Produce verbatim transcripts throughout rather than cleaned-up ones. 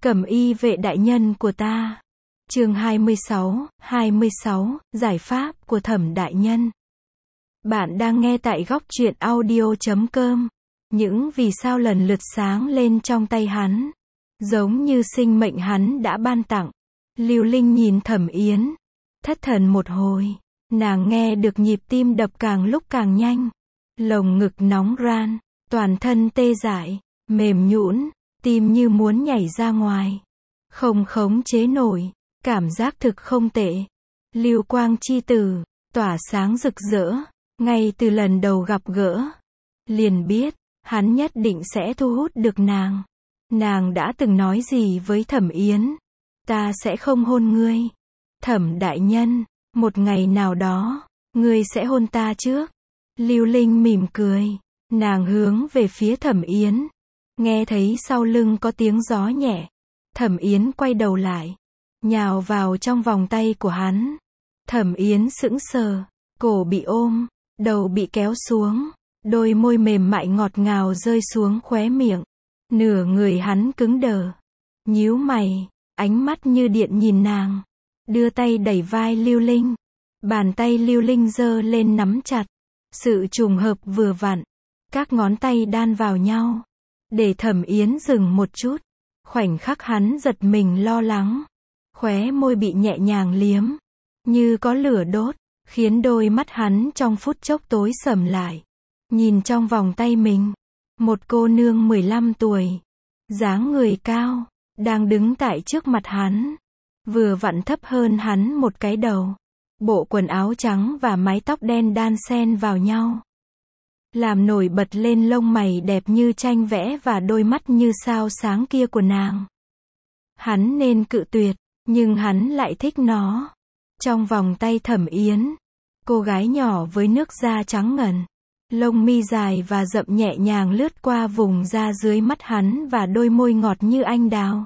Cẩm y vệ đại nhân của ta. Chương hai mươi sáu, hai mươi sáu, giải pháp của Thẩm đại nhân. Bạn đang nghe tại góc truyện audio chấm com. Những vì sao lần lượt sáng lên trong tay hắn, giống như sinh mệnh hắn đã ban tặng. Lưu Linh nhìn Thẩm Yến, thất thần một hồi, nàng nghe được nhịp tim đập càng lúc càng nhanh, lồng ngực nóng ran, toàn thân tê dại, mềm nhũn, tim như muốn nhảy ra ngoài, không khống chế nổi, cảm giác thực không tệ. Lưu quang chi tử, tỏa sáng rực rỡ, ngay từ lần đầu gặp gỡ, liền biết, hắn nhất định sẽ thu hút được nàng. Nàng đã từng nói gì với Thẩm Yến? Ta sẽ không hôn ngươi. Thẩm đại nhân, một ngày nào đó, ngươi sẽ hôn ta trước. Lưu Linh mỉm cười, nàng hướng về phía Thẩm Yến. Nghe thấy sau lưng có tiếng gió nhẹ, Thẩm Yến quay đầu lại, nhào vào trong vòng tay của hắn. Thẩm Yến sững sờ, cổ bị ôm, đầu bị kéo xuống, đôi môi mềm mại ngọt ngào rơi xuống khóe miệng. Nửa người hắn cứng đờ, nhíu mày, ánh mắt như điện nhìn nàng, đưa tay đẩy vai Lưu Linh. Bàn tay Lưu Linh giơ lên nắm chặt, sự trùng hợp vừa vặn, các ngón tay đan vào nhau, để Thẩm Yến dừng một chút. Khoảnh khắc hắn giật mình lo lắng, khóe môi bị nhẹ nhàng liếm, như có lửa đốt, khiến đôi mắt hắn trong phút chốc tối sầm lại. Nhìn trong vòng tay mình, một cô nương mười lăm tuổi, dáng người cao, đang đứng tại trước mặt hắn, vừa vặn thấp hơn hắn một cái đầu. Bộ quần áo trắng và mái tóc đen đan xen vào nhau, làm nổi bật lên lông mày đẹp như tranh vẽ và đôi mắt như sao sáng kia của nàng. Hắn nên cự tuyệt, nhưng hắn lại thích nó. Trong vòng tay Thẩm Yến, cô gái nhỏ với nước da trắng ngần, lông mi dài và rậm nhẹ nhàng lướt qua vùng da dưới mắt hắn và đôi môi ngọt như anh đào.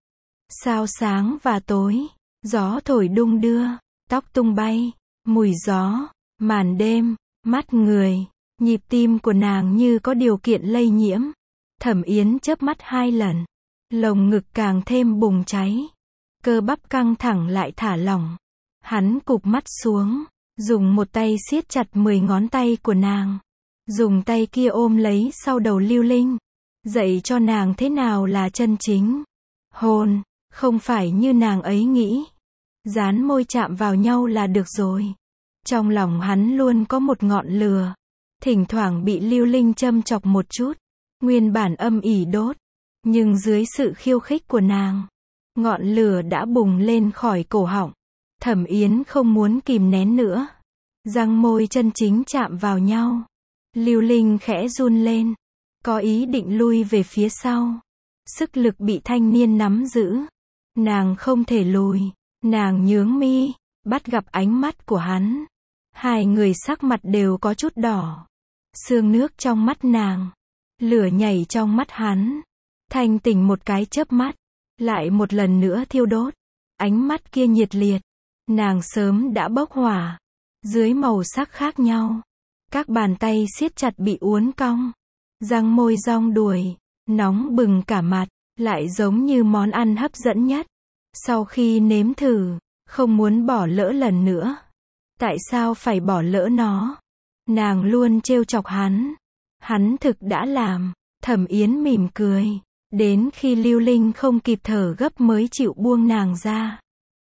Sao sáng và tối, gió thổi đung đưa, tóc tung bay, mùi gió, màn đêm, mắt người, nhịp tim của nàng như có điều kiện lây nhiễm. Thẩm Yến chớp mắt hai lần, lồng ngực càng thêm bùng cháy, cơ bắp căng thẳng lại thả lỏng. Hắn cụp mắt xuống, dùng một tay siết chặt mười ngón tay của nàng, dùng tay kia ôm lấy sau đầu Lưu Linh, dạy cho nàng thế nào là chân chính hôn, không phải như nàng ấy nghĩ, dán môi chạm vào nhau là được rồi. Trong lòng hắn luôn có một ngọn lửa, thỉnh thoảng bị Lưu Linh châm chọc một chút, nguyên bản âm ỉ đốt, nhưng dưới sự khiêu khích của nàng, ngọn lửa đã bùng lên khỏi cổ họng. Thẩm Yến không muốn kìm nén nữa, răng môi chân chính chạm vào nhau. Lưu Linh khẽ run lên, có ý định lui về phía sau. Sức lực bị thanh niên nắm giữ, nàng không thể lùi. Nàng nhướng mi, bắt gặp ánh mắt của hắn. Hai người sắc mặt đều có chút đỏ, sương nước trong mắt nàng, lửa nhảy trong mắt hắn. Thanh tỉnh một cái chớp mắt, lại một lần nữa thiêu đốt. Ánh mắt kia nhiệt liệt, nàng sớm đã bốc hỏa. Dưới màu sắc khác nhau, các bàn tay siết chặt bị uốn cong, răng môi rong đuổi, nóng bừng cả mặt, lại giống như món ăn hấp dẫn nhất. Sau khi nếm thử, không muốn bỏ lỡ lần nữa. Tại sao phải bỏ lỡ nó? Nàng luôn trêu chọc hắn. Hắn thực đã làm. Thẩm Yến mỉm cười, đến khi Lưu Linh không kịp thở gấp mới chịu buông nàng ra.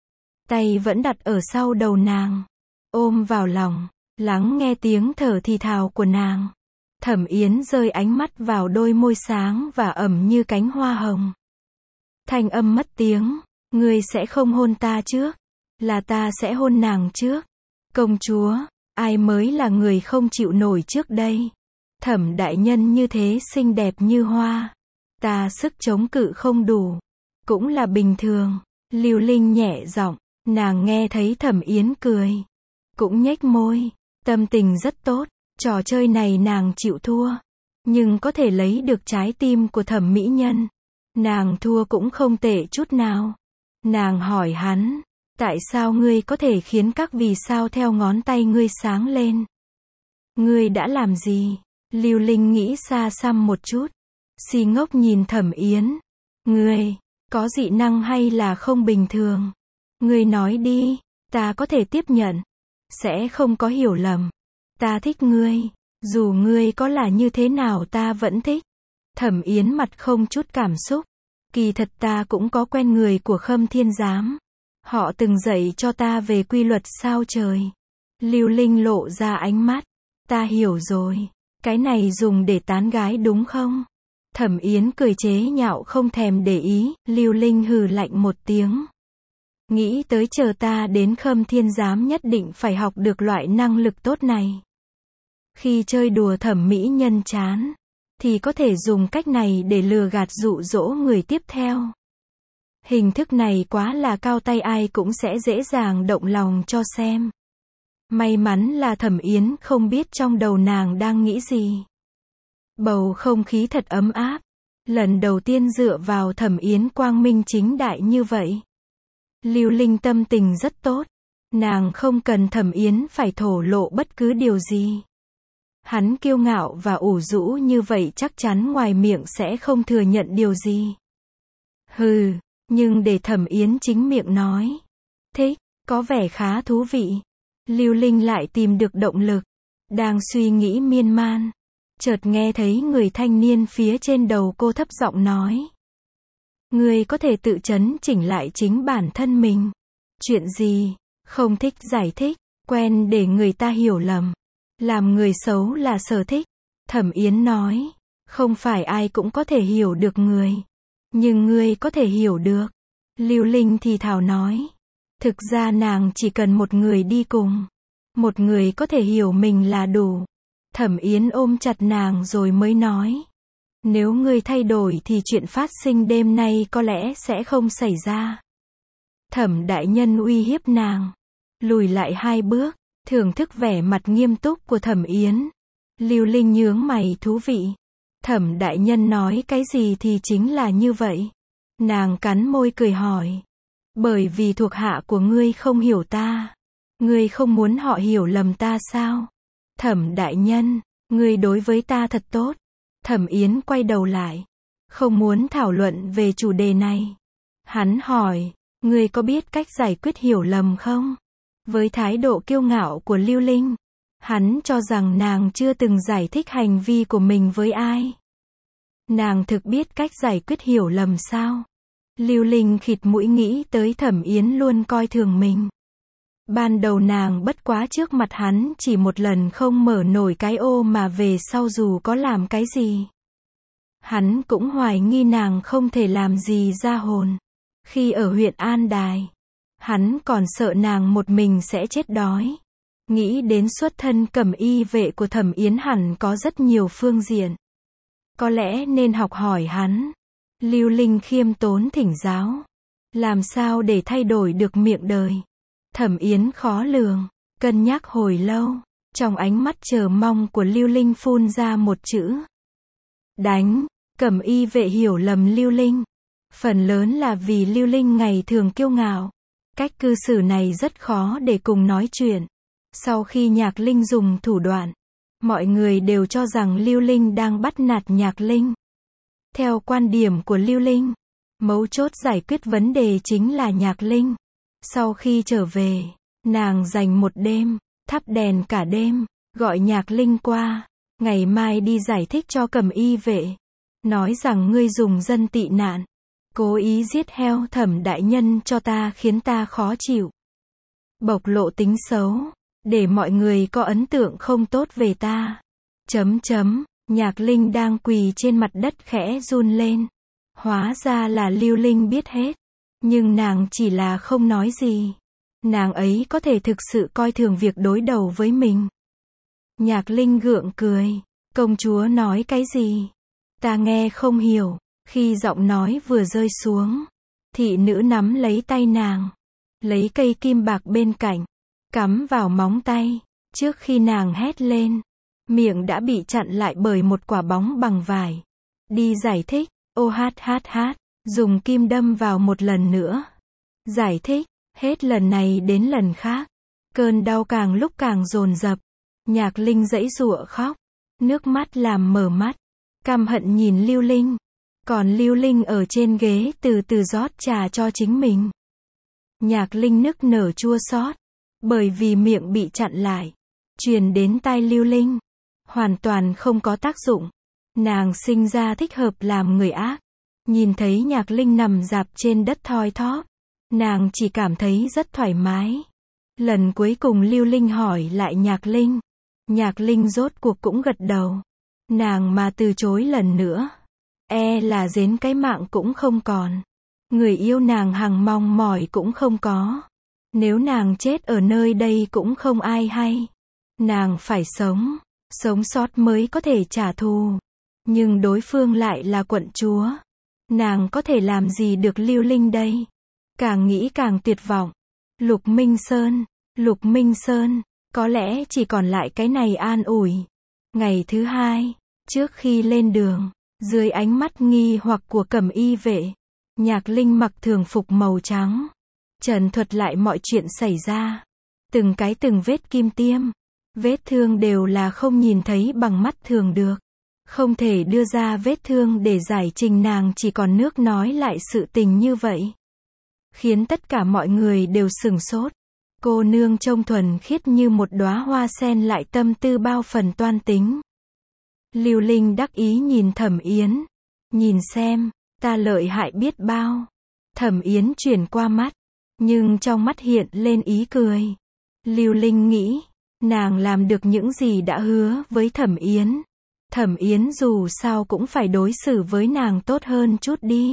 Tay vẫn đặt ở sau đầu nàng, ôm vào lòng, lắng nghe tiếng thở thì thào của nàng. Thẩm Yến rơi ánh mắt vào đôi môi sáng và ẩm như cánh hoa hồng. Thanh âm mất tiếng, ngươi sẽ không hôn ta trước, là ta sẽ hôn nàng trước. Công chúa, ai mới là người không chịu nổi trước đây? Thẩm đại nhân như thế xinh đẹp như hoa, ta sức chống cự không đủ, cũng là bình thường. Lưu Linh nhẹ giọng, nàng nghe thấy Thẩm Yến cười, cũng nhếch môi, tâm tình rất tốt. Trò chơi này nàng chịu thua, nhưng có thể lấy được trái tim của Thẩm mỹ nhân, nàng thua cũng không tệ chút nào. Nàng hỏi hắn, tại sao ngươi có thể khiến các vì sao theo ngón tay ngươi sáng lên? Ngươi đã làm gì? Lưu Linh nghĩ xa xăm một chút, si ngốc nhìn Thẩm Yến. Ngươi, Có dị năng hay là không bình thường? Ngươi nói đi, ta có thể tiếp nhận. Sẽ không có hiểu lầm. Ta thích ngươi. Dù ngươi có là như thế nào ta vẫn thích. Thẩm Yến mặt không chút cảm xúc. Kỳ thật ta cũng có quen người của Khâm Thiên Giám. Họ từng dạy cho ta về quy luật sao trời. Lưu Linh lộ ra ánh mắt. Ta hiểu rồi. Cái này dùng để tán gái đúng không? Thẩm Yến cười chế nhạo không thèm để ý. Lưu Linh hừ lạnh một tiếng. Nghĩ tới chờ ta đến Khâm Thiên Giám nhất định phải học được loại năng lực tốt này. Khi chơi đùa thẩm mỹ nhân chán, thì có thể dùng cách này để lừa gạt dụ dỗ người tiếp theo. Hình thức này quá là cao tay, ai cũng sẽ dễ dàng động lòng cho xem. May mắn là Thẩm Yến không biết trong đầu nàng đang nghĩ gì. Bầu không khí thật ấm áp. Lần đầu tiên dựa vào Thẩm Yến quang minh chính đại như vậy. Lưu Linh tâm tình rất tốt. Nàng không cần Thẩm Yến phải thổ lộ bất cứ điều gì. Hắn kiêu ngạo và ủ rũ như vậy chắc chắn ngoài miệng sẽ không thừa nhận điều gì. Hừ, nhưng để Thẩm Yến chính miệng nói. Thích, có vẻ khá thú vị. Lưu Linh lại tìm được động lực. Đang suy nghĩ miên man. Chợt nghe thấy người thanh niên phía trên đầu cô thấp giọng nói. Ngươi có thể tự chấn chỉnh lại chính bản thân mình. Chuyện gì? Không thích giải thích. Quen để người ta hiểu lầm. Làm người xấu là sở thích. Thẩm Yến nói. Không phải ai cũng có thể hiểu được người. Nhưng ngươi có thể hiểu được. Lưu Linh thì thào nói. Thực ra nàng chỉ cần một người đi cùng. Một người có thể hiểu mình là đủ. Thẩm Yến ôm chặt nàng rồi mới nói. Nếu ngươi thay đổi thì chuyện phát sinh đêm nay có lẽ sẽ không xảy ra. Thẩm đại nhân uy hiếp nàng. Lùi lại hai bước. Thưởng thức vẻ mặt nghiêm túc của Thẩm Yến. Lưu Linh nhướng mày thú vị. Thẩm đại nhân nói cái gì thì chính là như vậy. Nàng cắn môi cười hỏi. Bởi vì thuộc hạ của ngươi không hiểu ta. Ngươi không muốn họ hiểu lầm ta sao? Thẩm đại nhân, ngươi đối với ta thật tốt. Thẩm Yến quay đầu lại. Không muốn thảo luận về chủ đề này. Hắn hỏi, ngươi có biết cách giải quyết hiểu lầm không? Với thái độ kiêu ngạo của Lưu Linh, hắn cho rằng nàng chưa từng giải thích hành vi của mình với ai. Nàng thực biết cách giải quyết hiểu lầm sao? Lưu Linh khịt mũi nghĩ tới Thẩm Yến luôn coi thường mình. Ban đầu nàng bất quá trước mặt hắn chỉ một lần không mở nổi cái ô mà về sau dù có làm cái gì. Hắn cũng hoài nghi nàng không thể làm gì ra hồn. Khi ở huyện An Đài, hắn còn sợ nàng một mình sẽ chết đói. Nghĩ đến xuất thân cẩm y vệ của Thẩm Yến hẳn có rất nhiều phương diện. Có lẽ nên học hỏi hắn. Lưu Linh khiêm tốn thỉnh giáo. Làm sao để thay đổi được miệng đời? Thẩm Yến khó lường, cân nhắc hồi lâu. Trong ánh mắt chờ mong của Lưu Linh phun ra một chữ. Đánh. Cẩm y vệ hiểu lầm Lưu Linh. Phần lớn là vì Lưu Linh ngày thường kiêu ngạo. Cách cư xử này rất khó để cùng nói chuyện. Sau khi Nhạc Linh dùng thủ đoạn, mọi người đều cho rằng Lưu Linh đang bắt nạt Nhạc Linh. Theo quan điểm của Lưu Linh, mấu chốt giải quyết vấn đề chính là Nhạc Linh. Sau khi trở về, nàng dành một đêm, thắp đèn cả đêm, gọi Nhạc Linh qua, ngày mai đi giải thích cho cẩm y vệ. Nói rằng ngươi dùng dân tị nạn, cố ý giết heo Thẩm đại nhân cho ta khiến ta khó chịu. Bộc lộ tính xấu, để mọi người có ấn tượng không tốt về ta. Chấm chấm, Nhạc Linh đang quỳ trên mặt đất khẽ run lên. Hóa ra là Lưu Linh biết hết. Nhưng nàng chỉ là không nói gì. Nàng ấy có thể thực sự coi thường việc đối đầu với mình. Nhạc Linh gượng cười. Công chúa nói cái gì? Ta nghe không hiểu. Khi giọng nói vừa rơi xuống, thị nữ nắm lấy tay nàng. Lấy cây kim bạc bên cạnh, cắm vào móng tay. Trước khi nàng hét lên, miệng đã bị chặn lại bởi một quả bóng bằng vải. Đi giải thích. Ô hát hát hát. Dùng kim đâm vào một lần nữa. Giải thích. Hết lần này đến lần khác. Cơn đau càng lúc càng dồn dập. Nhạc Linh giãy giụa khóc. Nước mắt làm mở mắt. Căm hận nhìn Lưu Linh. Còn Lưu Linh ở trên ghế từ từ rót trà cho chính mình. Nhạc Linh nức nở chua xót, bởi vì miệng bị chặn lại, truyền đến tai Lưu Linh, hoàn toàn không có tác dụng. Nàng sinh ra thích hợp làm người ác. Nhìn thấy Nhạc Linh nằm rạp trên đất thoi thóp, nàng chỉ cảm thấy rất thoải mái. Lần cuối cùng Lưu Linh hỏi lại Nhạc Linh, Nhạc Linh rốt cuộc cũng gật đầu. Nàng mà từ chối lần nữa, e là đến cái mạng cũng không còn. Người yêu nàng hằng mong mỏi cũng không có. Nếu nàng chết ở nơi đây cũng không ai hay. Nàng phải sống, sống sót mới có thể trả thù. Nhưng đối phương lại là quận chúa. Nàng có thể làm gì được Lưu Linh đây? Càng nghĩ càng tuyệt vọng. Lục Minh Sơn, Lục Minh Sơn, có lẽ chỉ còn lại cái này an ủi. Ngày thứ hai, trước khi lên đường, dưới ánh mắt nghi hoặc của cẩm y vệ, Nhạc Linh mặc thường phục màu trắng, trần thuật lại mọi chuyện xảy ra. Từng cái từng vết kim tiêm, vết thương đều là không nhìn thấy bằng mắt thường được. Không thể đưa ra vết thương để giải trình, nàng chỉ còn nước nói lại sự tình như vậy. Khiến tất cả mọi người đều sửng sốt. Cô nương trông thuần khiết như một đóa hoa sen, lại tâm tư bao phần toan tính. Lưu Linh đắc ý nhìn Thẩm Yến. Nhìn xem, ta lợi hại biết bao. Thẩm Yến chuyển qua mắt, nhưng trong mắt hiện lên ý cười. Lưu Linh nghĩ, nàng làm được những gì đã hứa với Thẩm Yến. Thẩm Yến dù sao cũng phải đối xử với nàng tốt hơn chút đi.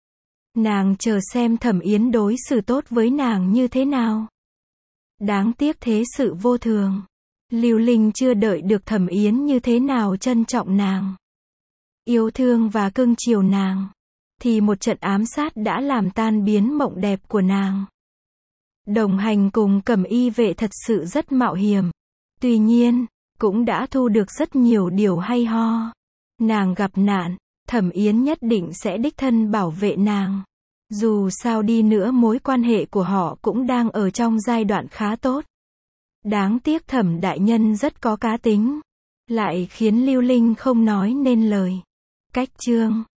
Nàng chờ xem Thẩm Yến đối xử tốt với nàng như thế nào. Đáng tiếc thế sự vô thường. Lưu Linh chưa đợi được Thẩm Yến như thế nào trân trọng nàng, yêu thương và cưng chiều nàng, thì một trận ám sát đã làm tan biến mộng đẹp của nàng. Đồng hành cùng cẩm y vệ thật sự rất mạo hiểm. Tuy nhiên, cũng đã thu được rất nhiều điều hay ho. Nàng gặp nạn, Thẩm Yến nhất định sẽ đích thân bảo vệ nàng. Dù sao đi nữa mối quan hệ của họ cũng đang ở trong giai đoạn khá tốt. Đáng tiếc Thẩm đại nhân rất có cá tính, lại khiến Lưu Linh không nói nên lời. Cách chương